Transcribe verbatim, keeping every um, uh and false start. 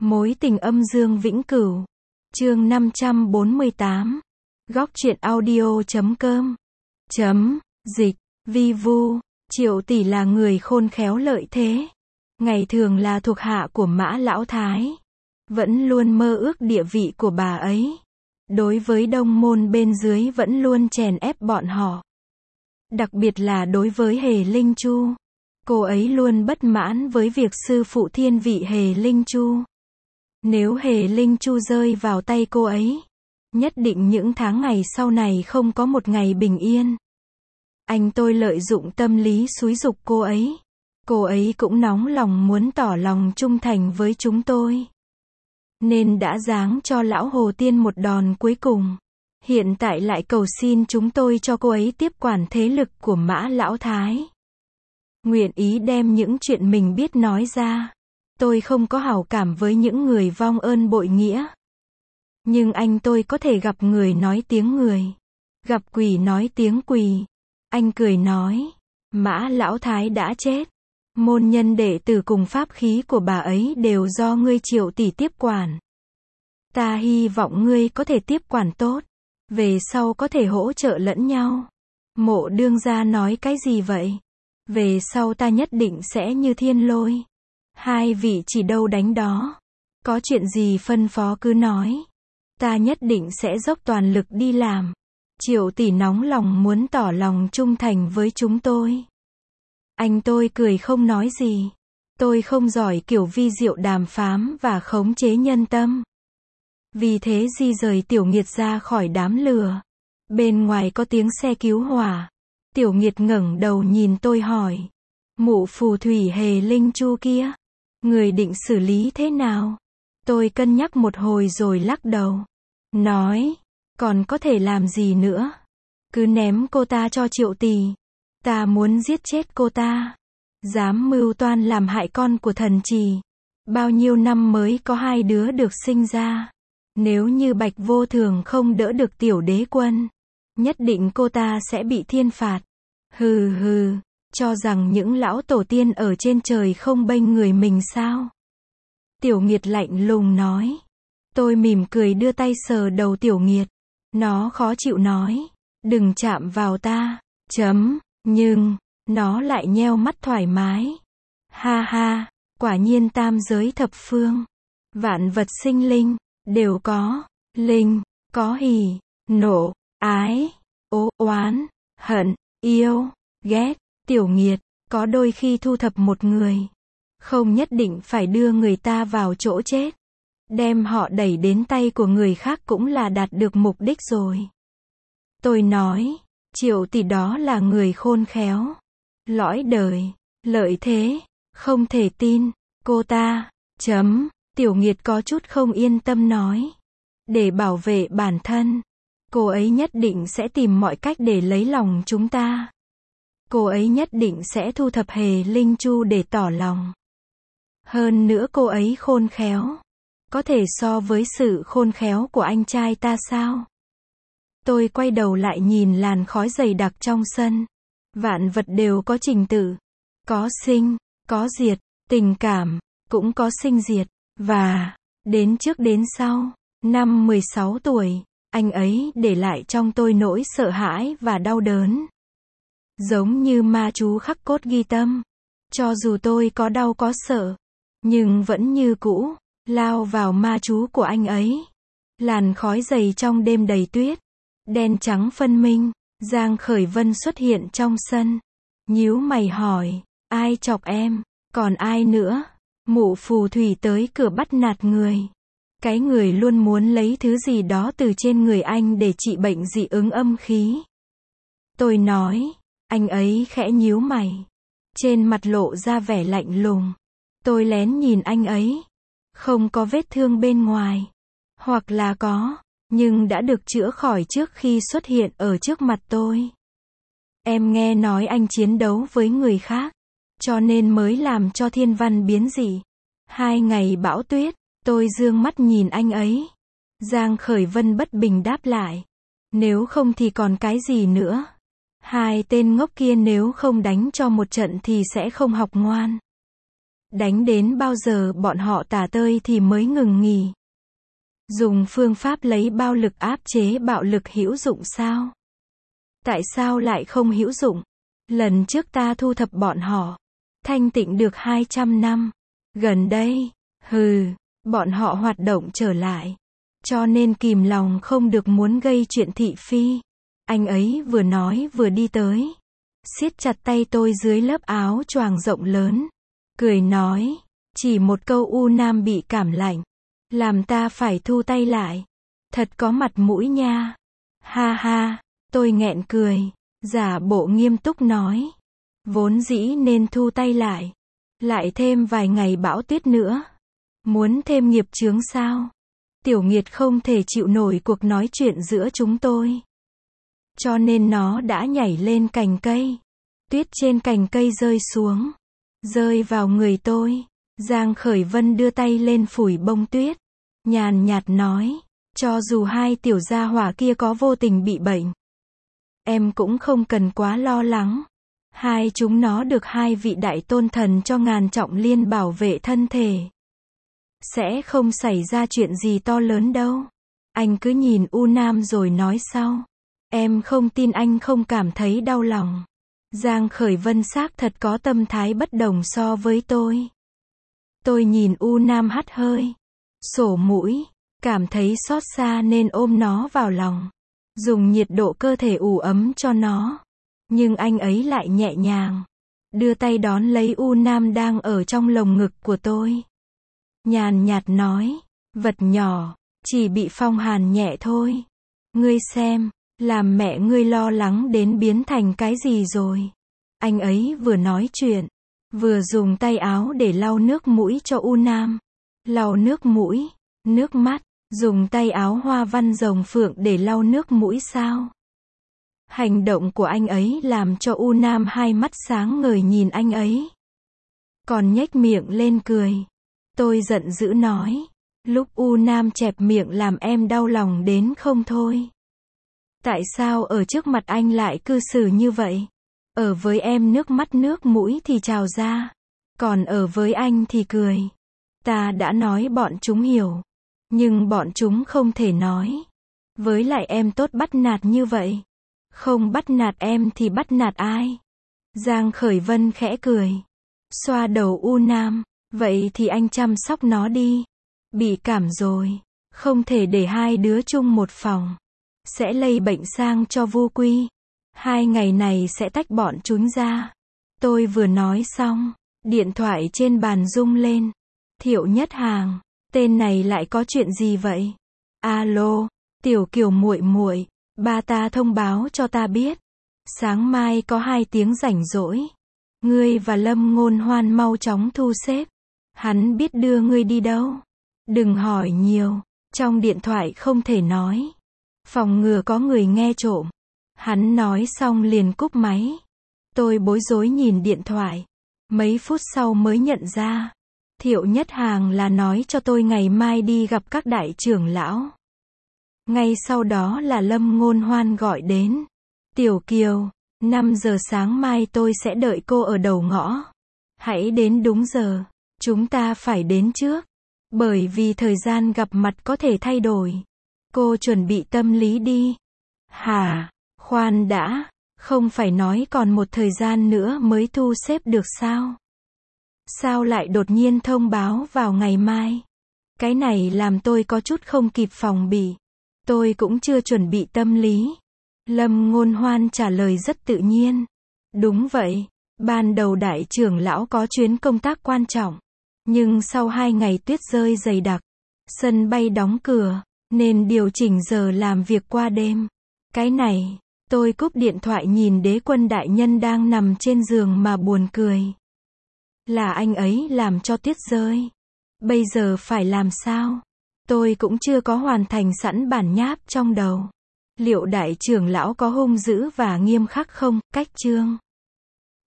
Mối tình âm dương vĩnh cửu. Chương năm trăm bốn mươi tám. Góc truyện audio chấm com. Chấm, dịch, vi vu. Triệu tỷ là người khôn khéo lợi thế. Ngày thường là thuộc hạ của Mã Lão Thái. Vẫn luôn mơ ước địa vị của bà ấy. Đối với đông môn bên dưới vẫn luôn chèn ép bọn họ. Đặc biệt là đối với Hề Linh Chu. Cô ấy luôn bất mãn với việc sư phụ thiên vị Hề Linh Chu. Nếu Hề Linh Chu rơi vào tay cô ấy, nhất định những tháng ngày sau này không có một ngày bình yên. Anh tôi lợi dụng tâm lý xúi giục cô ấy. Cô ấy cũng nóng lòng muốn tỏ lòng trung thành với chúng tôi. Nên đã giáng cho lão Hồ Tiên một đòn cuối cùng. Hiện tại lại cầu xin chúng tôi cho cô ấy tiếp quản thế lực của Mã Lão Thái. Nguyện ý đem những chuyện mình biết nói ra. Tôi không có hảo cảm với những người vong ơn bội nghĩa. Nhưng anh tôi có thể gặp người nói tiếng người. Gặp quỷ nói tiếng quỷ. Anh cười nói. Mã Lão Thái đã chết. Môn nhân đệ tử cùng pháp khí của bà ấy đều do ngươi Triệu tỷ tiếp quản. Ta hy vọng ngươi có thể tiếp quản tốt. Về sau có thể hỗ trợ lẫn nhau. Mộ đương gia nói cái gì vậy? Về sau ta nhất định sẽ như thiên lôi. Hai vị chỉ đâu đánh đó. Có chuyện gì phân phó cứ nói. Ta nhất định sẽ dốc toàn lực đi làm. Triệu tỷ nóng lòng muốn tỏ lòng trung thành với chúng tôi. Anh tôi cười không nói gì. Tôi không giỏi kiểu vi diệu đàm phán và khống chế nhân tâm. Vì thế di rời Tiểu Nghiệt ra khỏi đám lửa. Bên ngoài có tiếng xe cứu hỏa. Tiểu Nghiệt ngẩng đầu nhìn tôi hỏi. Mụ phù thủy Hề Linh Chu kia. Người định xử lý thế nào? Tôi cân nhắc một hồi rồi lắc đầu. Nói. Còn có thể làm gì nữa? Cứ ném cô ta cho Triệu tỷ. Ta muốn giết chết cô ta. Dám mưu toan làm hại con của thần trì. Bao nhiêu năm mới có hai đứa được sinh ra. Nếu như Bạch Vô Thường không đỡ được tiểu đế quân, nhất định cô ta sẽ bị thiên phạt. Hừ hừ, cho rằng những lão tổ tiên ở trên trời không bênh người mình sao? Tiểu Nghiệt lạnh lùng nói. Tôi mỉm cười đưa tay sờ đầu Tiểu Nghiệt. Nó khó chịu nói. Đừng chạm vào ta. Chấm. Nhưng, nó lại nheo mắt thoải mái. Ha ha, quả nhiên tam giới thập phương. Vạn vật sinh linh, đều có. Linh, có hỉ, nộ, ái, ố, oán, hận, yêu, ghét. Tiểu Nghiệt, có đôi khi thu thập một người. Không nhất định phải đưa người ta vào chỗ chết. Đem họ đẩy đến tay của người khác cũng là đạt được mục đích rồi. Tôi nói. Triệu tỷ đó là người khôn khéo. Lõi đời. Lợi thế. Không thể tin. Cô ta. Chấm. Tiểu Nghiệt có chút không yên tâm nói. Để bảo vệ bản thân. Cô ấy nhất định sẽ tìm mọi cách để lấy lòng chúng ta. Cô ấy nhất định sẽ thu thập Hề Linh Chu để tỏ lòng. Hơn nữa cô ấy khôn khéo. Có thể so với sự khôn khéo của anh trai ta sao? Tôi quay đầu lại nhìn làn khói dày đặc trong sân. Vạn vật đều có trình tự. Có sinh, có diệt, tình cảm, cũng có sinh diệt. Và, đến trước đến sau, năm mười sáu tuổi, anh ấy để lại trong tôi nỗi sợ hãi và đau đớn. Giống như ma chú khắc cốt ghi tâm. Cho dù tôi có đau có sợ, nhưng vẫn như cũ, lao vào ma chú của anh ấy. Làn khói dày trong đêm đầy tuyết. Đen trắng phân minh, Giang Khởi Vân xuất hiện trong sân. Nhíu mày hỏi, ai chọc em, còn ai nữa? Mụ phù thủy tới cửa bắt nạt người. Cái người luôn muốn lấy thứ gì đó từ trên người anh để trị bệnh dị ứng âm khí. Tôi nói, anh ấy khẽ nhíu mày. Trên mặt lộ ra vẻ lạnh lùng. Tôi lén nhìn anh ấy. Không có vết thương bên ngoài. Hoặc là có. Nhưng đã được chữa khỏi trước khi xuất hiện ở trước mặt tôi. Em nghe nói anh chiến đấu với người khác. Cho nên mới làm cho thiên văn biến dị. Hai ngày bão tuyết, tôi dương mắt nhìn anh ấy. Giang Khởi Vân bất bình đáp lại. Nếu không thì còn cái gì nữa. Hai tên ngốc kia nếu không đánh cho một trận thì sẽ không học ngoan. Đánh đến bao giờ bọn họ tả tơi thì mới ngừng nghỉ. Dùng phương pháp lấy bao lực áp chế bạo lực hữu dụng sao? Tại sao lại không hữu dụng? Lần trước ta thu thập bọn họ, thanh tịnh được hai trăm năm. Gần đây, hừ, bọn họ hoạt động trở lại. Cho nên kìm lòng không được muốn gây chuyện thị phi. Anh ấy vừa nói vừa đi tới. Siết chặt tay tôi dưới lớp áo choàng rộng lớn. Cười nói, chỉ một câu U Nam bị cảm lạnh. Làm ta phải thu tay lại. Thật có mặt mũi nha. Ha ha, tôi nghẹn cười. Giả bộ nghiêm túc nói. Vốn dĩ nên thu tay lại. Lại thêm vài ngày bão tuyết nữa. Muốn thêm nghiệp chướng sao? Tiểu Nghiệt không thể chịu nổi cuộc nói chuyện giữa chúng tôi. Cho nên nó đã nhảy lên cành cây. Tuyết trên cành cây rơi xuống. Rơi vào người tôi. Giang Khởi Vân đưa tay lên phủi bông tuyết. Nhàn nhạt nói. Cho dù hai tiểu gia hỏa kia có vô tình bị bệnh. Em cũng không cần quá lo lắng. Hai chúng nó được hai vị đại tôn thần cho ngàn trọng liên bảo vệ thân thể. Sẽ không xảy ra chuyện gì to lớn đâu. Anh cứ nhìn U Nam rồi nói sau. Em không tin anh không cảm thấy đau lòng. Giang Khởi Vân xác thật có tâm thái bất đồng so với tôi. Tôi nhìn U Nam hắt hơi. Sổ mũi. Cảm thấy xót xa nên ôm nó vào lòng. Dùng nhiệt độ cơ thể ủ ấm cho nó. Nhưng anh ấy lại nhẹ nhàng. Đưa tay đón lấy U Nam đang ở trong lồng ngực của tôi. Nhàn nhạt nói. Vật nhỏ. Chỉ bị phong hàn nhẹ thôi. Ngươi xem. Làm mẹ ngươi lo lắng đến biến thành cái gì rồi. Anh ấy vừa nói chuyện. Vừa dùng tay áo để lau nước mũi cho U Nam. Lau nước mũi. Nước mắt. Dùng tay áo hoa văn rồng phượng để lau nước mũi sao? Hành động của anh ấy làm cho U Nam hai mắt sáng ngời nhìn anh ấy. Còn nhếch miệng lên cười. Tôi giận dữ nói. Lúc U Nam chẹp miệng làm em đau lòng đến không thôi. Tại sao ở trước mặt anh lại cư xử như vậy? Ở với em nước mắt nước mũi thì trào ra. Còn ở với anh thì cười. Ta đã nói bọn chúng hiểu. Nhưng bọn chúng không thể nói. Với lại em tốt bắt nạt như vậy. Không bắt nạt em thì bắt nạt ai? Giang Khởi Vân khẽ cười. Xoa đầu U Nam. Vậy thì anh chăm sóc nó đi. Bị cảm rồi. Không thể để hai đứa chung một phòng. Sẽ lây bệnh sang cho Vu Quy. Hai ngày này sẽ tách bọn chúng ra. Tôi vừa nói xong. Điện thoại trên bàn rung lên. Thiệu Nhất Hàng. Tên này lại có chuyện gì vậy? Alo, Tiểu Kiều muội muội, ba ta thông báo cho ta biết. Sáng mai có hai tiếng rảnh rỗi. Ngươi và Lâm Ngôn Hoan mau chóng thu xếp. Hắn biết đưa ngươi đi đâu. Đừng hỏi nhiều. Trong điện thoại không thể nói. Phòng ngừa có người nghe trộm. Hắn nói xong liền cúp máy. Tôi bối rối nhìn điện thoại. Mấy phút sau mới nhận ra. Thiệu Nhất Hàng là nói cho tôi ngày mai đi gặp các đại trưởng lão. Ngay sau đó là Lâm Ngôn Hoan gọi đến. Tiểu Kiều, năm giờ sáng mai tôi sẽ đợi cô ở đầu ngõ. Hãy đến đúng giờ. Chúng ta phải đến trước. Bởi vì thời gian gặp mặt có thể thay đổi. Cô chuẩn bị tâm lý đi. Hả? Khoan đã. Không phải nói còn một thời gian nữa mới thu xếp được sao? Sao lại đột nhiên thông báo vào ngày mai? Cái này làm tôi có chút không kịp phòng bị. Tôi cũng chưa chuẩn bị tâm lý. Lâm Ngôn Hoan trả lời rất tự nhiên. Đúng vậy. Ban đầu đại trưởng lão có chuyến công tác quan trọng. Nhưng sau hai ngày tuyết rơi dày đặc. Sân bay đóng cửa. Nên điều chỉnh giờ làm việc qua đêm. Cái này. Tôi cúp điện thoại nhìn Đế Quân đại nhân đang nằm trên giường mà buồn cười. Là anh ấy làm cho tuyết rơi. Bây giờ phải làm sao? Tôi cũng chưa có hoàn thành sẵn bản nháp trong đầu. Liệu đại trưởng lão có hung dữ và nghiêm khắc không? Cách chương